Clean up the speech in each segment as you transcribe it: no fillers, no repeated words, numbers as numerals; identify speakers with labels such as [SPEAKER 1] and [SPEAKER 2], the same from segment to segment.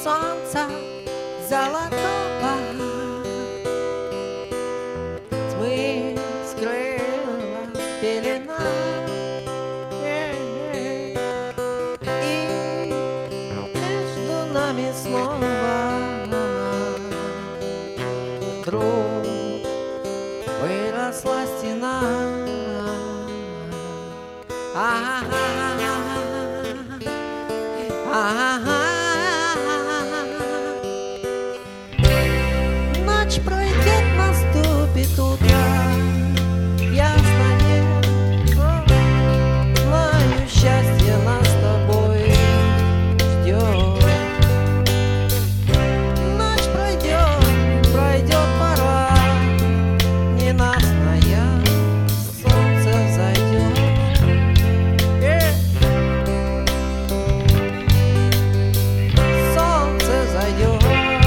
[SPEAKER 1] солнца золотого тьмы скрыла пелена, и между нами снова вдруг выросла стена. Ночь пройдет, наступит утро ясное, знаю, счастье нас с тобой ждет. Ночь пройдет, пройдет пора ненастная, солнце взойдет. Солнце взойдет.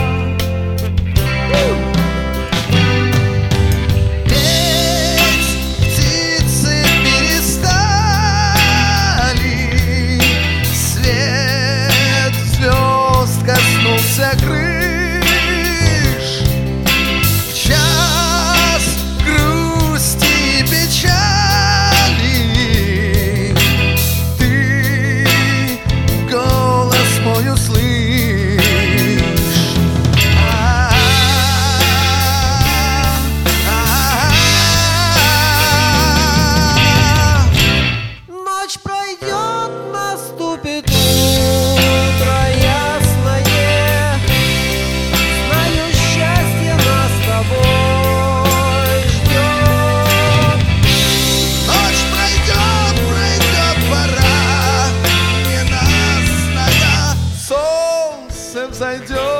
[SPEAKER 2] Коснулся крыш в час грусти и печали. Ты голос мой услышь.
[SPEAKER 1] Ночь пройдет, наступит утро ясное, знаю, счастье нас с тобой ждет.
[SPEAKER 2] Ночь пройдет, пройдет пора ненастная, солнце взойдет.